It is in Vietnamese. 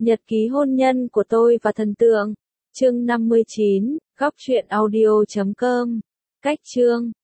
Nhật ký hôn nhân của tôi và thần tượng. Chương 59, góc truyện audio.com. Cách chương